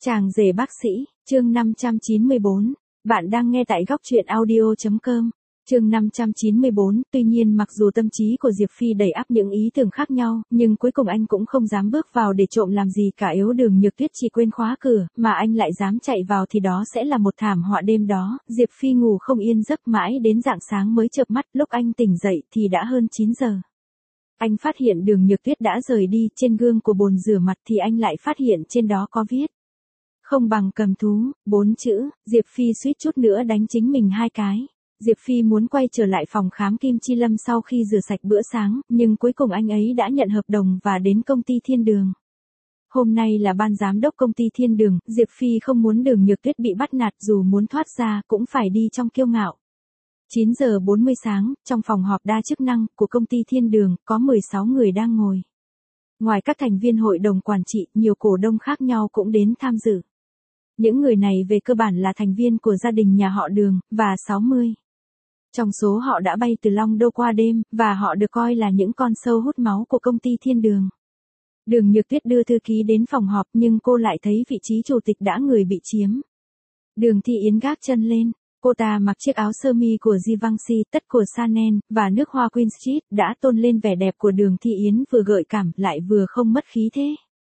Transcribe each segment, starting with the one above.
Chàng rể bác sĩ, chương 594. Bạn đang nghe tại góc truyện audio.com. Chương 594, tuy nhiên mặc dù tâm trí của Diệp Phi đầy ắp những ý tưởng khác nhau, nhưng cuối cùng anh cũng không dám bước vào để trộm làm gì cả. Yếu Đường Nhược Tuyết chỉ quên khóa cửa, mà anh lại dám chạy vào thì đó sẽ là một thảm họa. Đêm đó, Diệp Phi ngủ không yên giấc mãi đến rạng sáng mới chợp mắt. Lúc anh tỉnh dậy thì đã hơn 9 giờ. Anh phát hiện Đường Nhược Tuyết đã rời đi. Trên gương của bồn rửa mặt thì anh lại phát hiện trên đó có viết: không bằng cầm thú, 4 chữ. Diệp Phi suýt chút nữa đánh chính mình 2 cái. Diệp Phi muốn quay trở lại phòng khám Kim Chi Lâm sau khi rửa sạch bữa sáng, nhưng cuối cùng anh ấy đã nhận hợp đồng và đến công ty Thiên Đường. Hôm nay là ban giám đốc công ty Thiên Đường, Diệp Phi không muốn Đường Nhược Tuyết bị bắt nạt, dù muốn thoát ra cũng phải đi trong kiêu ngạo. 9 giờ 40 sáng, trong phòng họp đa chức năng của công ty Thiên Đường, có 16 người đang ngồi. Ngoài các thành viên hội đồng quản trị, nhiều cổ đông khác nhau cũng đến tham dự. Những người này về cơ bản là thành viên của gia đình nhà họ Đường, và 60. Trong số họ đã bay từ Long Đô qua đêm, và họ được coi là những con sâu hút máu của công ty Thiên Đường. Đường Nhược Tuyết đưa thư ký đến phòng họp nhưng cô lại thấy vị trí chủ tịch đã người bị chiếm. Đường Thị Yến gác chân lên. Cô ta mặc chiếc áo sơ mi của Givenchy, tất của Chanel, và nước hoa Queen Street đã tôn lên vẻ đẹp của Đường Thị Yến, vừa gợi cảm lại vừa không mất khí thế.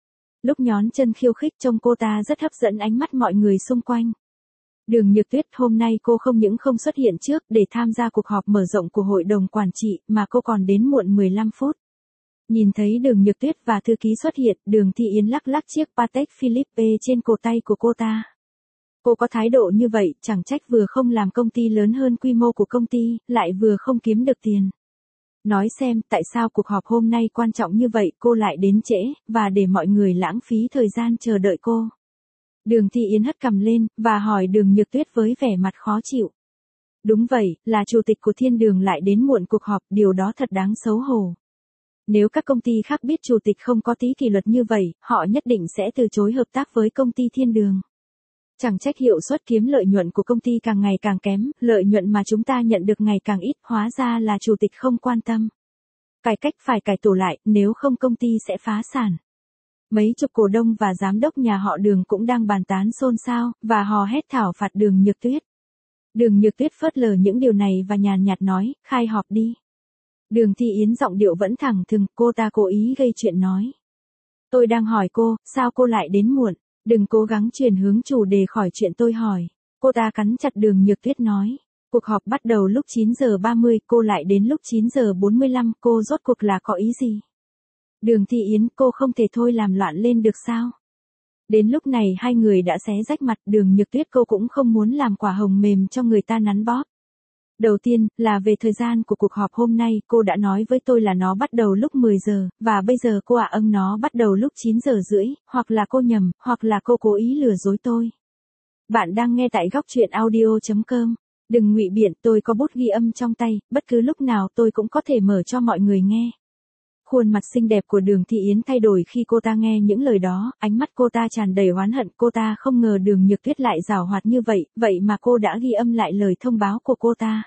Lúc nhón chân khiêu khích trông cô ta rất hấp dẫn ánh mắt mọi người xung quanh. Đường Nhược Tuyết hôm nay cô không những không xuất hiện trước để tham gia cuộc họp mở rộng của hội đồng quản trị, mà cô còn đến muộn 15 phút. Nhìn thấy Đường Nhược Tuyết và thư ký xuất hiện, Đường Thị Yến lắc lắc chiếc Patek Philippe trên cổ tay của cô ta. Cô có thái độ như vậy, chẳng trách vừa không làm công ty lớn hơn quy mô của công ty, lại vừa không kiếm được tiền. Nói xem, tại sao cuộc họp hôm nay quan trọng như vậy, cô lại đến trễ, và để mọi người lãng phí thời gian chờ đợi cô. Đường Thị Yến hất cằm lên, và hỏi Đường Nhược Tuyết với vẻ mặt khó chịu. Đúng vậy, là chủ tịch của Thiên Đường lại đến muộn cuộc họp, điều đó thật đáng xấu hổ. Nếu các công ty khác biết chủ tịch không có tí kỷ luật như vậy, họ nhất định sẽ từ chối hợp tác với công ty Thiên Đường. Chẳng trách hiệu suất kiếm lợi nhuận của công ty càng ngày càng kém, lợi nhuận mà chúng ta nhận được ngày càng ít, hóa ra là chủ tịch không quan tâm. Cải cách phải cải tổ lại, nếu không công ty sẽ phá sản. Mấy chục cổ đông và giám đốc nhà họ Đường cũng đang bàn tán xôn xao, và hò hét thảo phạt Đường Nhược Tuyết. Đường Nhược Tuyết phớt lờ những điều này và nhàn nhạt nói, khai họp đi. Đường Thị Yến giọng điệu vẫn thẳng thừng, cô ta cố ý gây chuyện nói. Tôi đang hỏi cô, sao cô lại đến muộn? Đừng cố gắng chuyển hướng chủ đề khỏi chuyện tôi hỏi. Cô ta cắn chặt Đường Nhược Tuyết nói. Cuộc họp bắt đầu lúc 9 giờ 30, cô lại đến lúc 9 giờ 45, cô rốt cuộc là có ý gì? Đường Thị Yến, cô không thể thôi làm loạn lên được sao? Đến lúc này hai người đã xé rách mặt. Đường Nhược Tuyết, cô cũng không muốn làm quả hồng mềm cho người ta nắn bóp. Đầu tiên, là về thời gian của cuộc họp hôm nay, cô đã nói với tôi là nó bắt đầu lúc 10 giờ, và bây giờ cô nó bắt đầu lúc 9 giờ rưỡi, hoặc là cô nhầm, hoặc là cô cố ý lừa dối tôi. Bạn đang nghe tại góc truyện audio.com. Đừng ngụy biện, tôi có bút ghi âm trong tay, bất cứ lúc nào tôi cũng có thể mở cho mọi người nghe. Khuôn mặt xinh đẹp của Đường Thị Yến thay đổi khi cô ta nghe những lời đó, ánh mắt cô ta tràn đầy oán hận. Cô ta không ngờ Đường Nhược Tuyết lại giảo hoạt như vậy, vậy mà cô đã ghi âm lại lời thông báo của cô ta.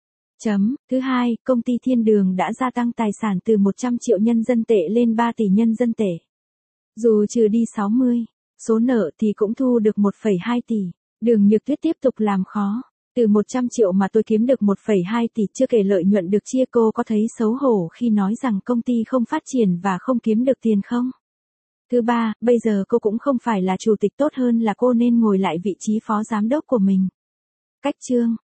Thứ hai, công ty Thiên Đường đã gia tăng tài sản từ 100 triệu nhân dân tệ lên 3 tỷ nhân dân tệ. Dù trừ đi 60 số nợ thì cũng thu được 1,2 tỷ. Đường Nhược Tuyết tiếp tục làm khó. Từ 100 triệu mà tôi kiếm được 1,2 tỷ, chưa kể lợi nhuận được chia, cô có thấy xấu hổ khi nói rằng công ty không phát triển và không kiếm được tiền không? Thứ ba, bây giờ cô cũng không phải là chủ tịch, tốt hơn là cô nên ngồi lại vị trí phó giám đốc của mình. Cách chương